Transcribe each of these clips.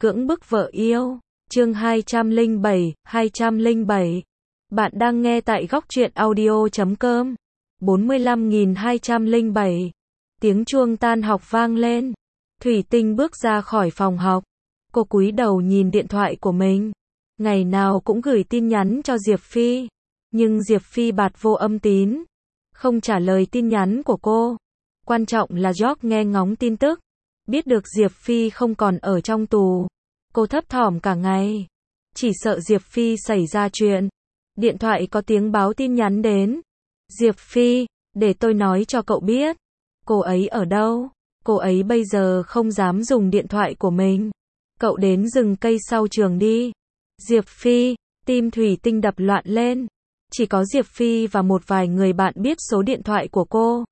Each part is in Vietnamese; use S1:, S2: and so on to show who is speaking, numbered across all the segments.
S1: Cưỡng bức vợ yêu. Chương 207. Bạn đang nghe tại góc truyện audio.com. 45.207. Tiếng chuông tan học vang lên. Thủy Tinh bước ra khỏi phòng học. Cô cúi đầu nhìn điện thoại của mình. Ngày nào cũng gửi tin nhắn cho Diệp Phi. Nhưng Diệp Phi bạt vô âm tín. Không trả lời tin nhắn của cô. Quan trọng là George nghe ngóng tin tức. Biết được Diệp Phi không còn ở trong tù. Cô thấp thỏm cả ngày. Chỉ sợ Diệp Phi xảy ra chuyện. Điện thoại có tiếng báo tin nhắn đến. Diệp Phi, để tôi nói cho cậu biết. Cô ấy ở đâu? Cô ấy bây giờ không dám dùng điện thoại của mình. Cậu đến rừng cây sau trường đi. Diệp Phi, tim Thủy Tinh đập loạn lên. Chỉ có Diệp Phi và một vài người bạn biết số điện thoại của cô.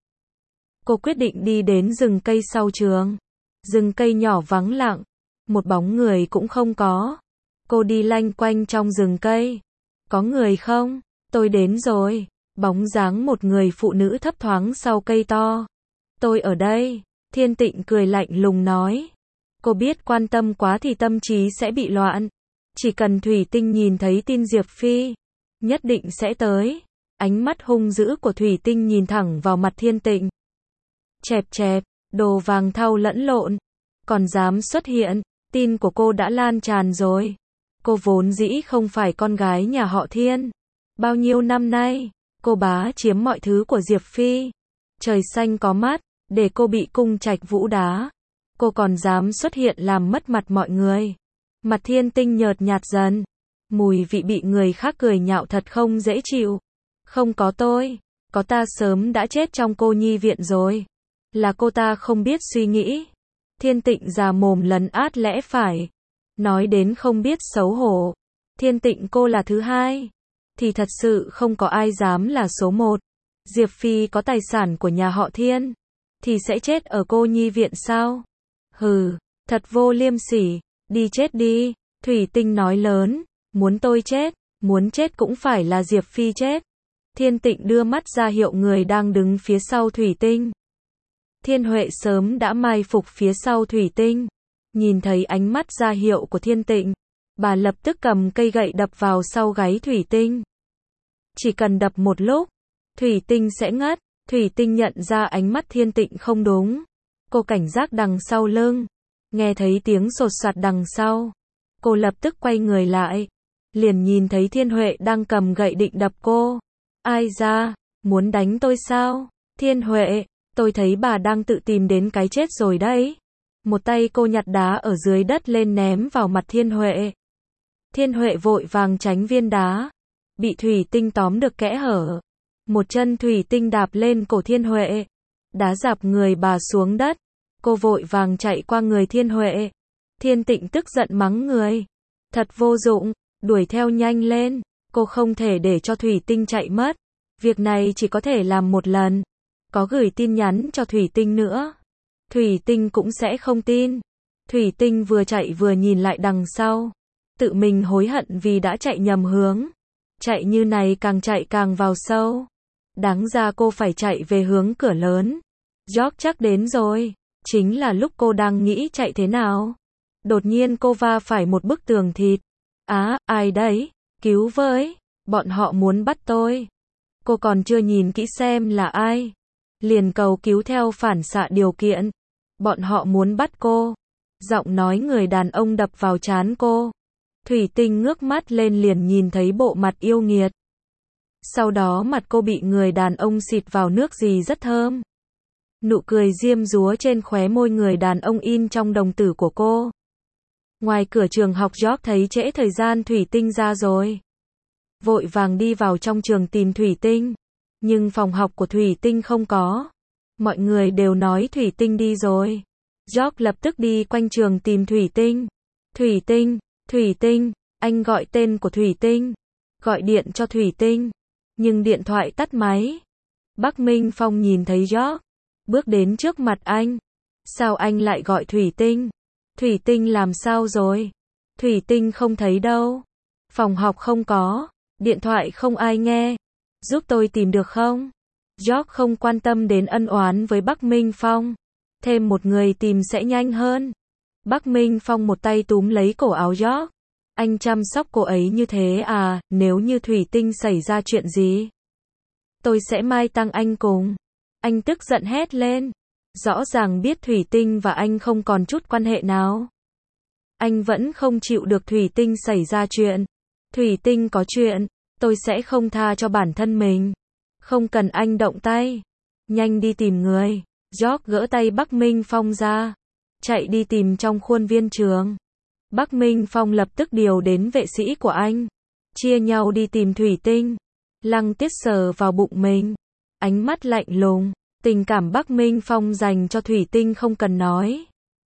S1: Cô quyết định đi đến rừng cây sau trường. Rừng cây nhỏ vắng lặng. Một bóng người cũng không có. Cô đi lanh quanh trong rừng cây. Có người không? Tôi đến rồi. Bóng dáng một người phụ nữ thấp thoáng sau cây to. Tôi ở đây. Thiên Tịnh cười lạnh lùng nói. Cô biết quan tâm quá thì tâm trí sẽ bị loạn. Chỉ cần Thủy Tinh nhìn thấy tin Diệp Phi, nhất định sẽ tới. Ánh mắt hung dữ của Thủy Tinh nhìn thẳng vào mặt Thiên Tịnh. Chẹp chẹp, đồ vàng thau lẫn lộn. Còn dám xuất hiện, tin của cô đã lan tràn rồi. Cô vốn dĩ không phải con gái nhà họ Thiên. Bao nhiêu năm nay, cô bá chiếm mọi thứ của Diệp Phi. Trời xanh có mắt, để cô bị cung trạch vũ đá. Cô còn dám xuất hiện làm mất mặt mọi người. Mặt Thiên Tinh nhợt nhạt dần. Mùi vị bị người khác cười nhạo thật không dễ chịu. Không có tôi, có ta sớm đã chết trong cô nhi viện rồi. Là cô ta không biết suy nghĩ. Thiên Tịnh già mồm lấn át lẽ phải. Nói đến không biết xấu hổ. Thiên Tịnh cô là thứ hai. Thì thật sự không có ai dám là số một. Diệp Phi có tài sản của nhà họ Thiên. Thì sẽ chết ở cô nhi viện sao? Hừ, thật vô liêm sỉ. Đi chết đi. Thủy Tinh nói lớn. Muốn tôi chết, muốn chết cũng phải là Diệp Phi chết. Thiên Tịnh đưa mắt ra hiệu người đang đứng phía sau Thủy Tinh. Thiên Huệ sớm đã mai phục phía sau Thủy Tinh. Nhìn thấy ánh mắt ra hiệu của Thiên Tịnh, bà lập tức cầm cây gậy đập vào sau gáy Thủy Tinh. Chỉ cần đập một lúc, Thủy Tinh sẽ ngất. Thủy Tinh nhận ra ánh mắt Thiên Tịnh không đúng. Cô cảnh giác đằng sau lưng. Nghe thấy tiếng sột soạt đằng sau. Cô lập tức quay người lại. Liền nhìn thấy Thiên Huệ đang cầm gậy định đập cô. Ai ra, muốn đánh tôi sao? Thiên Huệ, tôi thấy bà đang tự tìm đến cái chết rồi đấy. Một tay cô nhặt đá ở dưới đất lên ném vào mặt Thiên Huệ. Thiên Huệ vội vàng tránh viên đá. Bị Thủy Tinh tóm được kẽ hở. Một chân Thủy Tinh đạp lên cổ Thiên Huệ. Đá dạp người bà xuống đất. Cô vội vàng chạy qua người Thiên Huệ. Thiên Tịnh tức giận mắng người. Thật vô dụng, đuổi theo nhanh lên. Cô không thể để cho Thủy Tinh chạy mất. Việc này chỉ có thể làm một lần. Có gửi tin nhắn cho Thủy Tinh nữa. Thủy Tinh cũng sẽ không tin. Thủy Tinh vừa chạy vừa nhìn lại đằng sau. Tự mình hối hận vì đã chạy nhầm hướng. Chạy như này càng chạy càng vào sâu. Đáng ra cô phải chạy về hướng cửa lớn. George chắc đến rồi. Chính là lúc cô đang nghĩ chạy thế nào. Đột nhiên cô va phải một bức tường thịt. Ai đấy? Cứu với. Bọn họ muốn bắt tôi. Cô còn chưa nhìn kỹ xem là ai. Liền cầu cứu theo phản xạ điều kiện. Bọn họ muốn bắt cô. Giọng nói người đàn ông đập vào trán cô. Thủy Tinh ngước mắt lên liền nhìn thấy bộ mặt yêu nghiệt. Sau đó mặt cô bị người đàn ông xịt vào nước gì rất thơm. Nụ cười diêm dúa trên khóe môi người đàn ông in trong đồng tử của cô. Ngoài cửa trường học George thấy trễ thời gian Thủy Tinh ra rồi. Vội vàng đi vào trong trường tìm Thủy Tinh. Nhưng phòng học của Thủy Tinh không có. Mọi người đều nói Thủy Tinh đi rồi. George lập tức đi quanh trường tìm Thủy Tinh. Thủy Tinh, anh gọi tên của Thủy Tinh. Gọi điện cho Thủy Tinh. Nhưng điện thoại tắt máy. Bắc Minh Phong nhìn thấy George. Bước đến trước mặt anh. Sao anh lại gọi Thủy Tinh? Thủy Tinh làm sao rồi? Thủy Tinh không thấy đâu. Phòng học không có. Điện thoại không ai nghe. Giúp tôi tìm được không? George không quan tâm đến ân oán với Bắc Minh Phong. Thêm một người tìm sẽ nhanh hơn. Bắc Minh Phong một tay túm lấy cổ áo York. Anh chăm sóc cô ấy như thế à, nếu như Thủy Tinh xảy ra chuyện gì? Tôi sẽ mai tang anh cùng. Anh tức giận hét lên. Rõ ràng biết Thủy Tinh và anh không còn chút quan hệ nào. Anh vẫn không chịu được Thủy Tinh xảy ra chuyện. Thủy Tinh có chuyện, tôi sẽ không tha cho bản thân mình. Không cần anh động tay. Nhanh đi tìm người. York gỡ tay Bắc Minh Phong ra. Chạy đi tìm trong khuôn viên trường. Bắc Minh Phong lập tức điều đến vệ sĩ của anh. Chia nhau đi tìm Thủy Tinh. Lăng Tuyết sờ vào bụng mình. Ánh mắt lạnh lùng. Tình cảm Bắc Minh Phong dành cho Thủy Tinh không cần nói.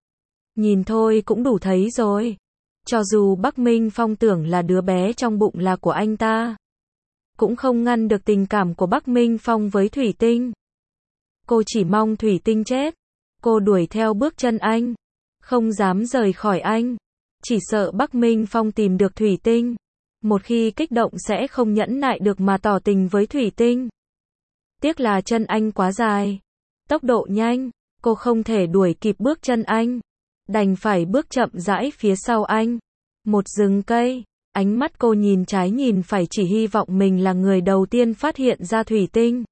S1: Nhìn thôi cũng đủ thấy rồi. Cho dù Bắc Minh Phong tưởng là đứa bé trong bụng là của anh ta, cũng không ngăn được tình cảm của Bắc Minh Phong với Thủy Tinh. Cô chỉ mong Thủy Tinh chết. Cô đuổi theo bước chân anh. Không dám rời khỏi anh. Chỉ sợ Bắc Minh Phong tìm được Thủy Tinh. Một khi kích động sẽ không nhẫn nại được mà tỏ tình với Thủy Tinh. Tiếc là chân anh quá dài. Tốc độ nhanh. Cô không thể đuổi kịp bước chân anh. Đành phải bước chậm rãi phía sau anh. Một rừng cây. Ánh mắt cô nhìn trái nhìn phải chỉ hy vọng mình là người đầu tiên phát hiện ra Thủy Tinh.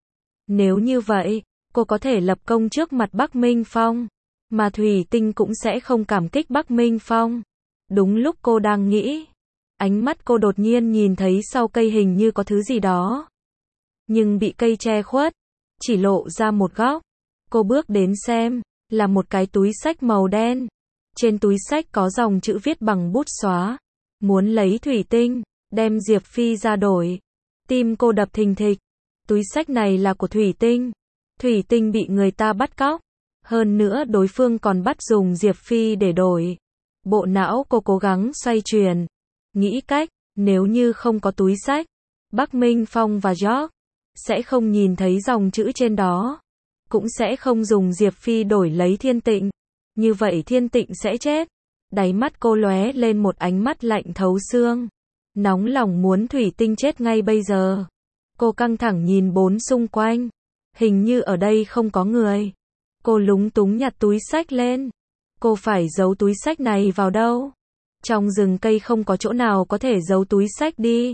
S1: Nếu như vậy, cô có thể lập công trước mặt Bắc Minh Phong. Mà Thủy Tinh cũng sẽ không cảm kích Bắc Minh Phong. Đúng lúc cô đang nghĩ, ánh mắt cô đột nhiên nhìn thấy sau cây hình như có thứ gì đó. Nhưng bị cây che khuất, chỉ lộ ra một góc. Cô bước đến xem, là một cái túi xách màu đen. Trên túi xách có dòng chữ viết bằng bút xóa. Muốn lấy Thủy Tinh, đem Diệp Phi ra đổi. Tim cô đập thình thịch. Túi xách này là của Thủy Tinh. Thủy Tinh bị người ta bắt cóc. Hơn nữa đối phương còn bắt dùng Diệp Phi để đổi. Bộ não cô cố gắng xoay chuyển. Nghĩ cách, nếu như không có túi xách, Bắc Minh Phong và York sẽ không nhìn thấy dòng chữ trên đó. Cũng sẽ không dùng Diệp Phi đổi lấy Thiên Tịnh. Như vậy Thiên Tịnh sẽ chết. Đáy mắt cô lóe lên một ánh mắt lạnh thấu xương. Nóng lòng muốn Thủy Tinh chết ngay bây giờ. Cô căng thẳng nhìn bốn xung quanh. Hình như ở đây không có người. Cô lúng túng nhặt túi xách lên. Cô phải giấu túi xách này vào đâu? Trong rừng cây không có chỗ nào có thể giấu túi xách đi.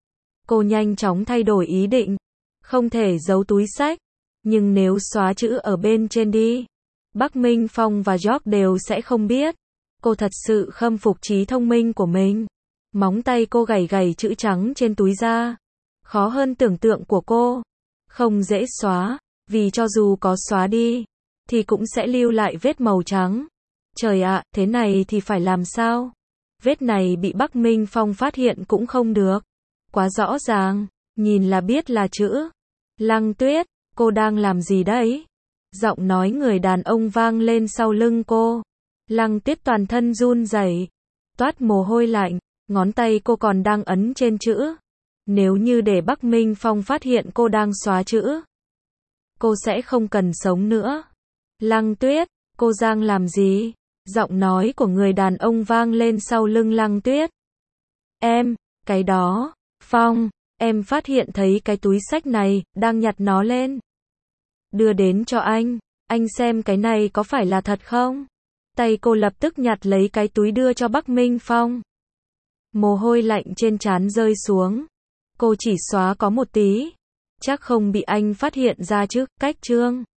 S1: Cô nhanh chóng thay đổi ý định. Không thể giấu túi xách. Nhưng nếu xóa chữ ở bên trên đi, Bắc Minh Phong và York đều sẽ không biết. Cô thật sự khâm phục trí thông minh của mình. Móng tay cô gảy gảy chữ trắng trên túi ra. Khó hơn tưởng tượng của cô. Không dễ xóa, vì cho dù có xóa đi, thì cũng sẽ lưu lại vết màu trắng. Trời ạ, thế này thì phải làm sao? Vết này bị Bắc Minh Phong phát hiện cũng không được. Quá rõ ràng, nhìn là biết là chữ. Lăng Tuyết, cô đang làm gì đấy? Giọng nói người đàn ông vang lên sau lưng cô. Lăng Tuyết toàn thân run rẩy, toát mồ hôi lạnh, ngón tay cô còn đang ấn trên chữ. Nếu như để Bắc Minh Phong phát hiện cô đang xóa chữ, cô sẽ không cần sống nữa. Lăng Tuyết, cô đang làm gì? Giọng nói của người đàn ông vang lên sau lưng Lăng Tuyết. Cái đó, Phong, em phát hiện thấy cái túi xách này, đang nhặt nó lên. Đưa đến cho anh xem cái này có phải là thật không? Tay cô lập tức nhặt lấy cái túi đưa cho Bắc Minh Phong. Mồ hôi lạnh trên trán rơi xuống. Cô chỉ xóa có một tí. Chắc không bị anh phát hiện ra chứ, cách chương.